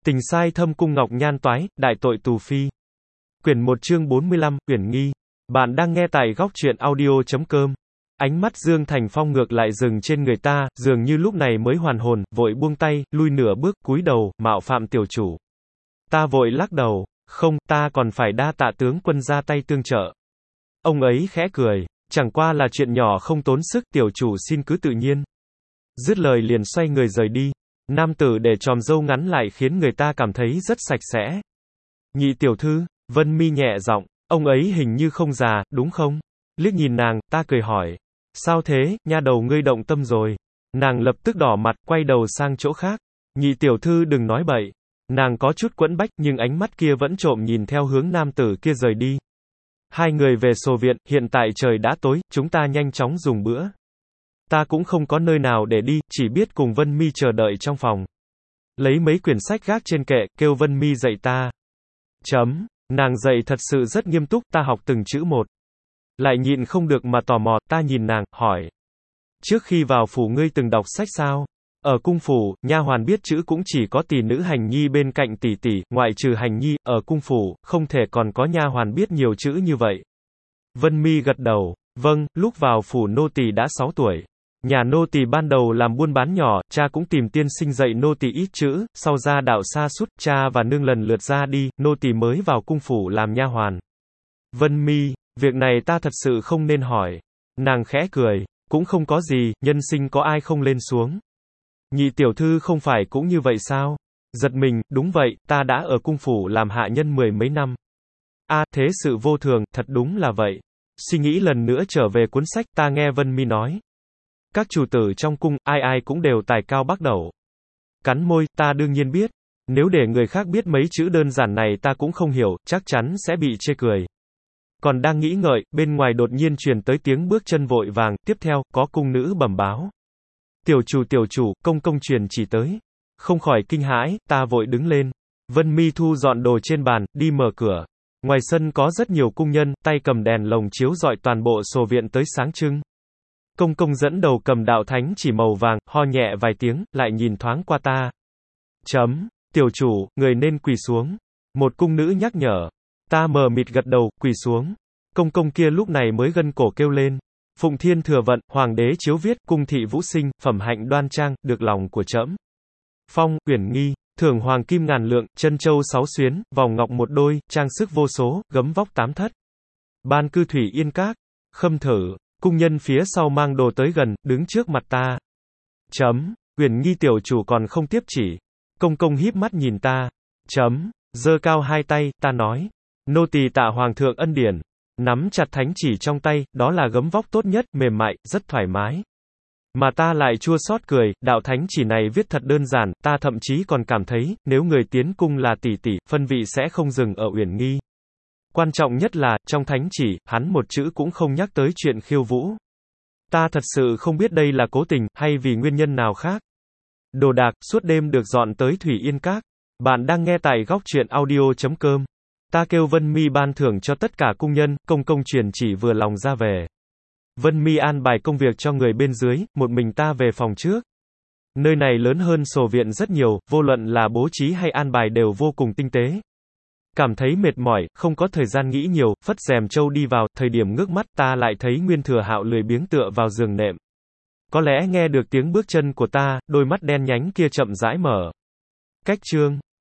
Tình sai thâm cung ngọc nhan toái, đại tội tù phi. Quyển 1 chương 45, Uyển Nghi. Bạn đang nghe tại góc truyện audio.com. Ánh mắt Dương Thành Phong ngược lại dừng trên người ta, dường như lúc này mới hoàn hồn, vội buông tay, lui nửa bước, cúi đầu, mạo phạm tiểu chủ. Ta vội lắc đầu, không, ta còn phải đa tạ tướng quân ra tay tương trợ. Ông ấy khẽ cười, chẳng qua là chuyện nhỏ không tốn sức, tiểu chủ xin cứ tự nhiên. Dứt lời liền xoay người rời đi. Nam tử để chòm râu ngắn lại khiến người ta cảm thấy rất sạch sẽ. Nhị tiểu thư, Vân Mi nhẹ giọng, ông ấy hình như không già, đúng không? Liếc nhìn nàng, ta cười hỏi. Sao thế, nha đầu ngươi động tâm rồi. Nàng lập tức đỏ mặt, quay đầu sang chỗ khác. Nhị tiểu thư đừng nói bậy. Nàng có chút quẫn bách, nhưng ánh mắt kia vẫn trộm nhìn theo hướng nam tử kia rời đi. Hai người về sổ viện, hiện tại trời đã tối, chúng ta nhanh chóng dùng bữa. Ta cũng không có nơi nào để đi, chỉ biết cùng Vân Mi chờ đợi trong phòng. Lấy mấy quyển sách gác trên kệ, kêu Vân Mi dạy ta. Nàng dạy thật sự rất nghiêm túc, ta học từng chữ một. Lại nhịn không được mà tò mò, ta nhìn nàng, hỏi. Trước khi vào phủ ngươi từng đọc sách sao? Ở cung phủ, nha hoàn biết chữ cũng chỉ có tỷ nữ Hành Nhi bên cạnh tỷ tỷ, ngoại trừ Hành Nhi, ở cung phủ, không thể còn có nha hoàn biết nhiều chữ như vậy. Vân Mi gật đầu, vâng, lúc vào phủ nô tỳ đã 6 tuổi. Nhà nô tỳ ban đầu làm buôn bán nhỏ, cha cũng tìm tiên sinh dạy nô tỳ ít chữ, sau ra đạo xa sút, cha và nương lần lượt ra đi, nô tỳ mới vào cung phủ làm nha hoàn. Vân Mi, việc này ta thật sự không nên hỏi. Nàng khẽ cười, cũng không có gì, nhân sinh có ai không lên xuống. Nhị tiểu thư không phải cũng như vậy sao? Giật mình, đúng vậy, ta đã ở cung phủ làm hạ nhân 10 mấy năm. Thế sự vô thường, thật đúng là vậy. Suy nghĩ lần nữa trở về cuốn sách, ta nghe Vân Mi nói. Các chủ tử trong cung, ai ai cũng đều tài cao bắc đẩu. Cắn môi, ta đương nhiên biết. Nếu để người khác biết mấy chữ đơn giản này ta cũng không hiểu, chắc chắn sẽ bị chê cười. Còn đang nghĩ ngợi, bên ngoài đột nhiên truyền tới tiếng bước chân vội vàng, tiếp theo, có cung nữ bẩm báo. Tiểu chủ, công công truyền chỉ tới. Không khỏi kinh hãi, ta vội đứng lên. Vân Mi thu dọn đồ trên bàn, đi mở cửa. Ngoài sân có rất nhiều cung nhân, tay cầm đèn lồng chiếu rọi toàn bộ sổ viện tới sáng trưng. Công công dẫn đầu cầm đạo thánh chỉ màu vàng, ho nhẹ vài tiếng, lại nhìn thoáng qua ta. Tiểu chủ, người nên quỳ xuống. Một cung nữ nhắc nhở. Ta mờ mịt gật đầu, quỳ xuống. Công công kia lúc này mới gân cổ kêu lên. Phụng thiên thừa vận, hoàng đế chiếu viết, cung thị vũ sinh, phẩm hạnh đoan trang, được lòng của trẫm. Phong, Uyển Nghi, thưởng hoàng kim ngàn lượng, chân châu 6 xuyến, vòng ngọc 1 đôi, trang sức vô số, gấm vóc 8 thất. Ban cư thủy yên các. Khâm thử. Cung nhân phía sau mang đồ tới gần, đứng trước mặt ta. Uyển Nghi tiểu chủ còn không tiếp chỉ. Công công híp mắt nhìn ta. Giơ cao hai tay, ta nói. Nô tỳ tạ hoàng thượng ân điển. Nắm chặt thánh chỉ trong tay, đó là gấm vóc tốt nhất, mềm mại, rất thoải mái. Mà ta lại chua xót cười, đạo thánh chỉ này viết thật đơn giản, ta thậm chí còn cảm thấy, nếu người tiến cung là tỷ tỷ, phân vị sẽ không dừng ở Uyển Nghi. Quan trọng nhất là, trong thánh chỉ, hắn một chữ cũng không nhắc tới chuyện khiêu vũ. Ta thật sự không biết đây là cố tình, hay vì nguyên nhân nào khác. Đồ đạc, suốt đêm được dọn tới Thủy Yên Các. Bạn đang nghe tại góc truyện audio.com. Ta kêu Vân Mi ban thưởng cho tất cả cung nhân, công truyền chỉ vừa lòng ra về. Vân Mi an bài công việc cho người bên dưới, một mình ta về phòng trước. Nơi này lớn hơn sổ viện rất nhiều, vô luận là bố trí hay an bài đều vô cùng tinh tế. Cảm thấy mệt mỏi, không có thời gian nghĩ nhiều, phất rèm châu đi vào, thời điểm ngước mắt ta lại thấy Nguyên Thừa Hạo lười biếng tựa vào giường nệm. Có lẽ nghe được tiếng bước chân của ta, đôi mắt đen nhánh kia chậm rãi mở. Cách chương